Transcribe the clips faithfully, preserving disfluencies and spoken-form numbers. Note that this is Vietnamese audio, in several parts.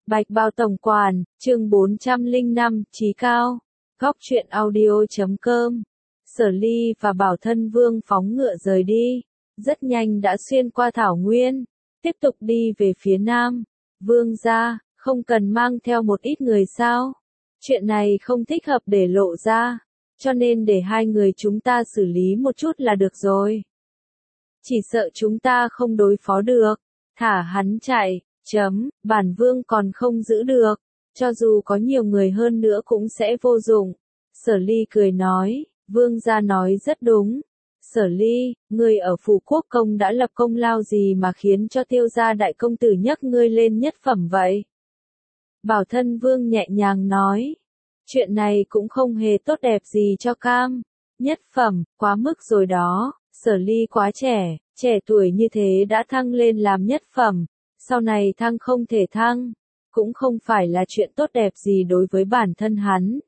Bạch Bao Tổng Quản, chương bốn trăm lẻ năm, Chí Cao. Góc truyện audio chấm com. Sở Ly và Bảo Thân Vương phóng ngựa rời đi, rất nhanh đã xuyên qua thảo nguyên, tiếp tục đi về phía nam. Vương gia, không cần mang theo một ít người sao? Chuyện này không thích hợp để lộ ra, cho nên để hai người chúng ta xử lý một chút là được rồi. Chỉ sợ chúng ta không đối phó được, thả hắn chạy. Chấm, bản vương còn không giữ được, cho dù có nhiều người hơn nữa cũng sẽ vô dụng. Sở Ly cười nói, vương gia nói rất đúng. Sở Ly, ngươi ở Phủ Quốc Công đã lập công lao gì mà khiến cho Tiêu gia đại công tử nhấc ngươi lên nhất phẩm vậy? Bảo Thân Vương nhẹ nhàng nói, chuyện này cũng không hề tốt đẹp gì cho cam. Nhất phẩm, quá mức rồi đó. Sở Ly quá trẻ, trẻ tuổi như thế đã thăng lên làm nhất phẩm. Sau này thăng không thể thăng, cũng không phải là chuyện tốt đẹp gì đối với bản thân hắn.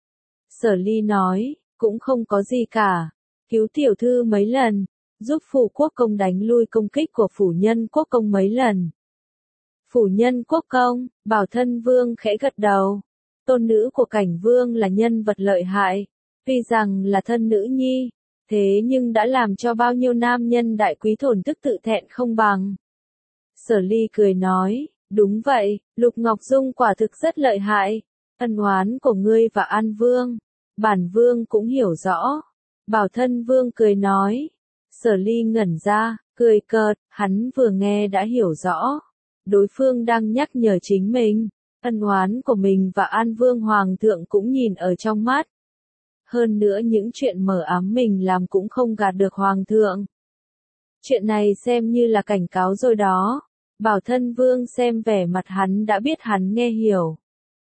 Sở Ly nói, cũng không có gì cả, cứu tiểu thư mấy lần, giúp Phủ Quốc Công đánh lui công kích của Phủ Nhân Quốc Công mấy lần. Phủ Nhân Quốc Công, Bảo Thân Vương khẽ gật đầu, tôn nữ của Cảnh Vương là nhân vật lợi hại, tuy rằng là thân nữ nhi, thế nhưng đã làm cho bao nhiêu nam nhân đại quý thổn thức tự thẹn không bằng. Sở Ly cười nói, đúng vậy, Lục Ngọc Dung quả thực rất lợi hại, ân oán của ngươi và An Vương, bản Vương cũng hiểu rõ. Bảo Thân Vương cười nói, Sở Ly ngẩn ra, cười cợt, hắn vừa nghe đã hiểu rõ, đối phương đang nhắc nhở chính mình, ân oán của mình và An Vương Hoàng thượng cũng nhìn ở trong mắt. Hơn nữa những chuyện mờ ám mình làm cũng không gạt được Hoàng thượng. Chuyện này xem như là cảnh cáo rồi đó. Bảo Thân Vương xem vẻ mặt hắn đã biết hắn nghe hiểu.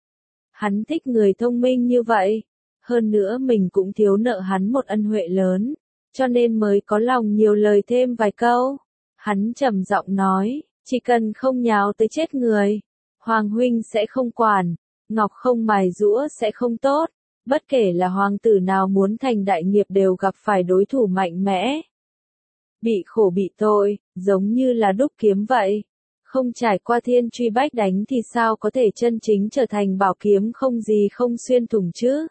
Hắn thích người thông minh như vậy. Hơn nữa mình cũng thiếu nợ hắn một ân huệ lớn, cho nên mới có lòng nhiều lời thêm vài câu. Hắn trầm giọng nói, chỉ cần không nháo tới chết người, Hoàng huynh sẽ không quản, ngọc không mài giũa sẽ không tốt. Bất kể là hoàng tử nào muốn thành đại nghiệp đều gặp phải đối thủ mạnh mẽ. Bị khổ bị tội, giống như là đúc kiếm vậy. Không trải qua thiên truy bách đánh thì sao có thể chân chính trở thành bảo kiếm không gì không xuyên thủng chứ?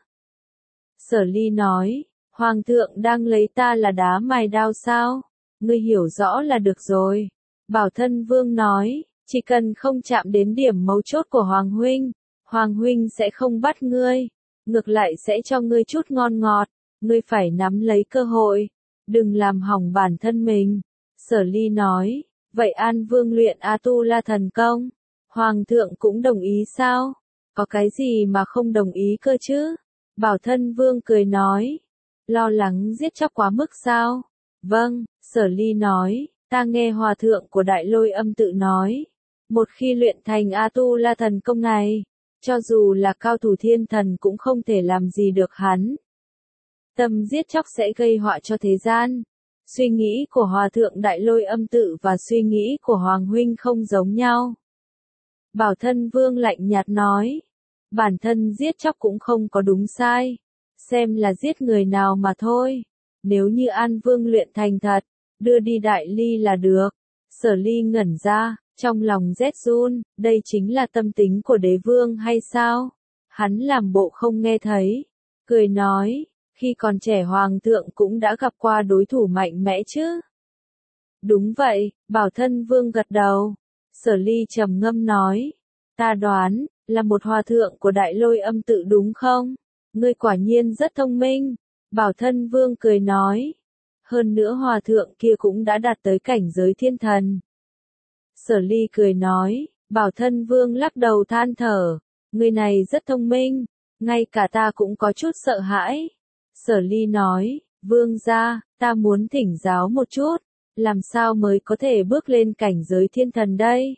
Sở Ly nói, Hoàng thượng đang lấy ta là đá mài đao sao? Ngươi hiểu rõ là được rồi. Bảo Thân Vương nói, chỉ cần không chạm đến điểm mấu chốt của Hoàng huynh, Hoàng huynh sẽ không bắt ngươi, ngược lại sẽ cho ngươi chút ngon ngọt, ngươi phải nắm lấy cơ hội, đừng làm hỏng bản thân mình. Sở Ly nói, vậy An Vương luyện A-tu-la thần công, Hoàng thượng cũng đồng ý sao? Có cái gì mà không đồng ý cơ chứ? Bảo Thân Vương cười nói, lo lắng giết chóc quá mức sao? Vâng, Sở Ly nói, ta nghe Hòa thượng của Đại Lôi Âm tự nói, một khi luyện thành A-tu-la thần công này, cho dù là cao thủ thiên thần cũng không thể làm gì được hắn. Tâm giết chóc sẽ gây họa cho thế gian. Suy nghĩ của Hòa thượng Đại Lôi Âm tự và suy nghĩ của Hoàng huynh không giống nhau. Bảo Thân Vương lạnh nhạt nói, bản thân giết chóc cũng không có đúng sai, xem là giết người nào mà thôi. Nếu như An Vương luyện thành thật, đưa đi Đại Ly là được. Sở Ly ngẩn ra, trong lòng rét run, đây chính là tâm tính của đế vương hay sao? Hắn làm bộ không nghe thấy, cười nói, khi còn trẻ Hoàng thượng cũng đã gặp qua đối thủ mạnh mẽ chứ? Đúng vậy, Bảo Thân Vương gật đầu. Sở Ly trầm ngâm nói, ta đoán, là một hòa thượng của Đại Lôi Âm tự đúng không? Ngươi quả nhiên rất thông minh. Bảo Thân Vương cười nói, hơn nữa hòa thượng kia cũng đã đạt tới cảnh giới thiên thần. Sở Ly cười nói, Bảo Thân Vương lắc đầu than thở, người này rất thông minh, ngay cả ta cũng có chút sợ hãi. Sở Ly nói, Vương gia, ta muốn thỉnh giáo một chút, làm sao mới có thể bước lên cảnh giới thiên thần đây?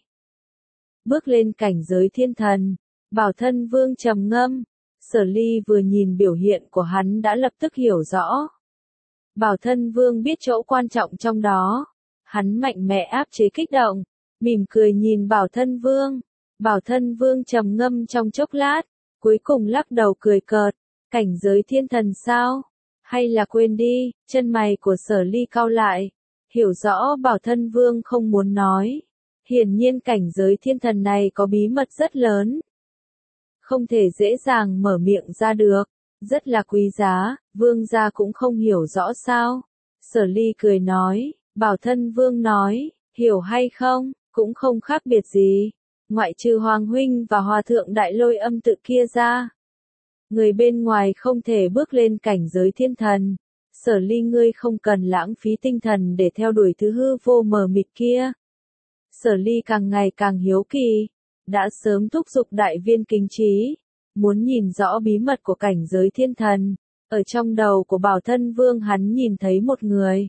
Bước lên cảnh giới thiên thần, Bảo Thân Vương trầm ngâm, Sở Ly vừa nhìn biểu hiện của hắn đã lập tức hiểu rõ. Bảo Thân Vương biết chỗ quan trọng trong đó, hắn mạnh mẽ áp chế kích động, mỉm cười nhìn Bảo Thân Vương. Bảo Thân Vương trầm ngâm trong chốc lát, cuối cùng lắc đầu cười cợt, cảnh giới thiên thần sao? Hay là quên đi? Chân mày của Sở Ly cau lại, hiểu rõ Bảo Thân Vương không muốn nói. Hiển nhiên cảnh giới thiên thần này có bí mật rất lớn. Không thể dễ dàng mở miệng ra được. Rất là quý giá, vương gia cũng không hiểu rõ sao. Sở Ly cười nói, Bảo Thân Vương nói, hiểu hay không, cũng không khác biệt gì. Ngoại trừ Hoàng Huynh và Hòa Thượng Đại Lôi Âm Tự kia ra. Người bên ngoài không thể bước lên cảnh giới thiên thần. Sở Ly ngươi không cần lãng phí tinh thần để theo đuổi thứ hư vô mờ mịt kia. Sở Ly càng ngày càng hiếu kỳ. Đã sớm thúc giục đại viên kính trí. Muốn nhìn rõ bí mật của cảnh giới thiên thần. Ở trong đầu của Bảo Thân Vương hắn nhìn thấy một người.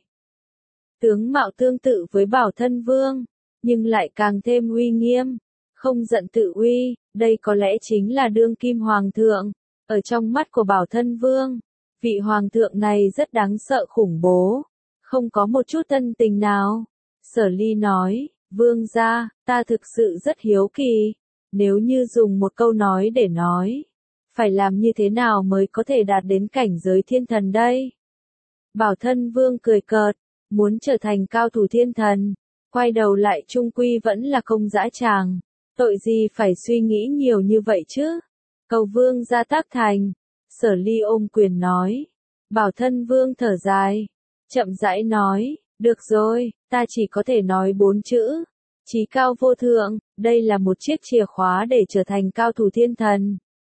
Tướng mạo tương tự với Bảo Thân Vương. Nhưng lại càng thêm uy nghiêm. Không giận tự uy. Đây có lẽ chính là đương kim hoàng thượng. Ở trong mắt của Bảo Thân Vương. Vị hoàng thượng này rất đáng sợ khủng bố. Không có một chút thân tình nào. Sở Ly nói. Vương gia, ta thực sự rất hiếu kỳ. Nếu như dùng một câu nói để nói, phải làm như thế nào mới có thể đạt đến cảnh giới thiên thần đây? Bảo Thân Vương cười cợt, muốn trở thành cao thủ thiên thần, quay đầu lại trung quy vẫn là công dã tràng, tội gì phải suy nghĩ nhiều như vậy chứ? Cầu Vương gia tác thành, Sở Ly ôm quyền nói. Bảo Thân Vương thở dài, chậm rãi nói, được rồi, ta chỉ có thể nói bốn chữ. Chí cao vô thượng, đây là một chiếc chìa khóa để trở thành cao thủ thiên thần.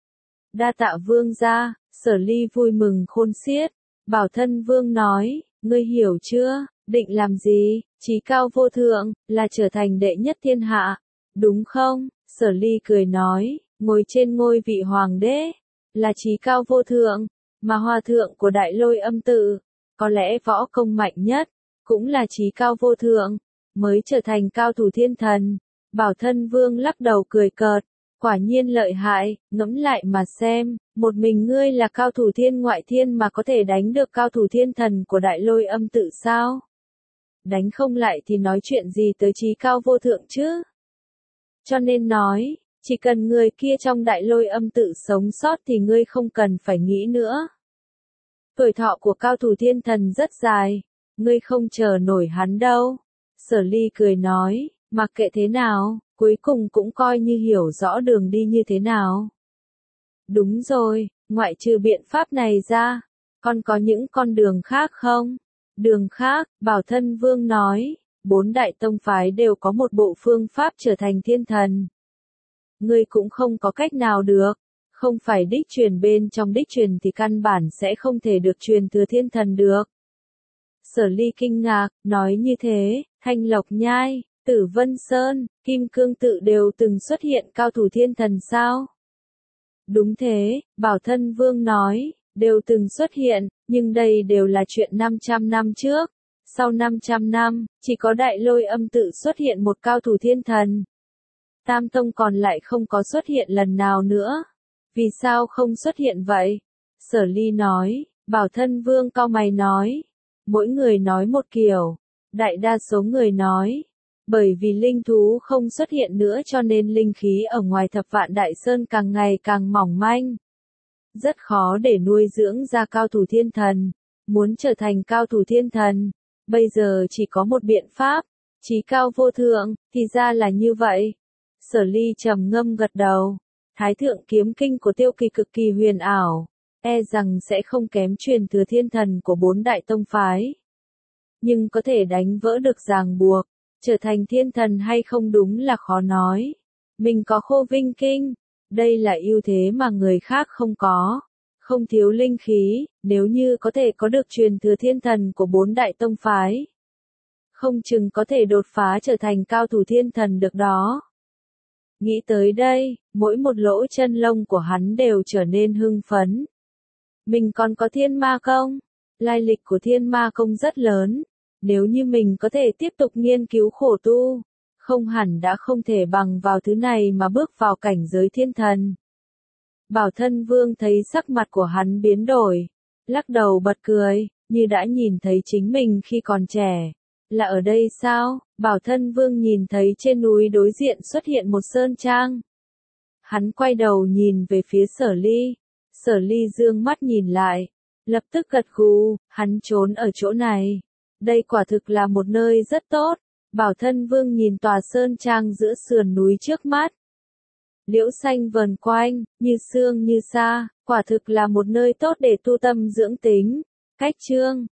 Đa tạ Vương gia, Sở Ly vui mừng khôn xiết. Bảo Thân Vương nói, ngươi hiểu chưa, định làm gì? Chí cao vô thượng, là trở thành đệ nhất thiên hạ, đúng không? Sở Ly cười nói, ngồi trên ngôi vị hoàng đế, là chí cao vô thượng, mà hòa thượng của Đại Lôi Âm Tự, có lẽ võ công mạnh nhất, cũng là chí cao vô thượng, mới trở thành cao thủ thiên thần. Bảo Thân Vương lắc đầu cười cợt, quả nhiên lợi hại, ngẫm lại mà xem, một mình ngươi là cao thủ thiên ngoại thiên mà có thể đánh được cao thủ thiên thần của Đại Lôi Âm Tự sao? Đánh không lại thì nói chuyện gì tới chí cao vô thượng chứ? Cho nên nói, chỉ cần người kia trong Đại Lôi Âm Tự sống sót thì ngươi không cần phải nghĩ nữa. Tuổi thọ của cao thủ thiên thần rất dài, ngươi không chờ nổi hắn đâu. Sở Ly cười nói, mặc kệ thế nào, cuối cùng cũng coi như hiểu rõ đường đi như thế nào. Đúng rồi, ngoại trừ biện pháp này ra, còn có những con đường khác không? Đường khác, Bảo Thân Vương nói, bốn đại tông phái đều có một bộ phương pháp trở thành thiên thần. Ngươi cũng không có cách nào được, không phải đích truyền bên trong đích truyền thì căn bản sẽ không thể được truyền thừa thiên thần được. Sở Ly kinh ngạc, nói như thế, Thanh Lộc Nhai, Tử Vân Sơn, Kim Cương Tự đều từng xuất hiện cao thủ thiên thần sao? Đúng thế, Bảo Thân Vương nói, đều từng xuất hiện, nhưng đây đều là chuyện năm trăm năm trước. Sau năm trăm năm, chỉ có Đại Lôi Âm Tự xuất hiện một cao thủ thiên thần. Tam Tông còn lại không có xuất hiện lần nào nữa. Vì sao không xuất hiện vậy? Sở Ly nói, Bảo Thân Vương cau mày nói. Mỗi người nói một kiểu, đại đa số người nói, bởi vì linh thú không xuất hiện nữa cho nên linh khí ở ngoài Thập Vạn Đại Sơn càng ngày càng mỏng manh. Rất khó để nuôi dưỡng ra cao thủ thiên thần, muốn trở thành cao thủ thiên thần, bây giờ chỉ có một biện pháp, chí cao vô thượng, thì ra là như vậy. Sở Ly trầm ngâm gật đầu, Thái Thượng Kiếm Kinh của Tiêu Kỳ cực kỳ huyền ảo. E rằng sẽ không kém truyền thừa thiên thần của bốn đại tông phái. Nhưng có thể đánh vỡ được ràng buộc, trở thành thiên thần hay không đúng là khó nói. Mình có Khô Vinh Kinh, đây là ưu thế mà người khác không có. Không thiếu linh khí, nếu như có thể có được truyền thừa thiên thần của bốn đại tông phái. Không chừng có thể đột phá trở thành cao thủ thiên thần được đó. Nghĩ tới đây, mỗi một lỗ chân lông của hắn đều trở nên hưng phấn. Mình còn có thiên ma công, lai lịch của thiên ma công rất lớn, nếu như mình có thể tiếp tục nghiên cứu khổ tu, không hẳn đã không thể bằng vào thứ này mà bước vào cảnh giới thiên thần. Bảo Thân Vương thấy sắc mặt của hắn biến đổi, lắc đầu bật cười, như đã nhìn thấy chính mình khi còn trẻ. Là ở đây sao? Bảo Thân Vương nhìn thấy trên núi đối diện xuất hiện một sơn trang. Hắn quay đầu nhìn về phía Sở Ly. Sở Ly dương mắt nhìn lại, lập tức gật gù, hắn trốn ở chỗ này. Đây quả thực là một nơi rất tốt, Bảo Thân Vương nhìn tòa sơn trang giữa sườn núi trước mắt. Liễu xanh vần quanh, như sương như sa, quả thực là một nơi tốt để tu tâm dưỡng tính. Cách chương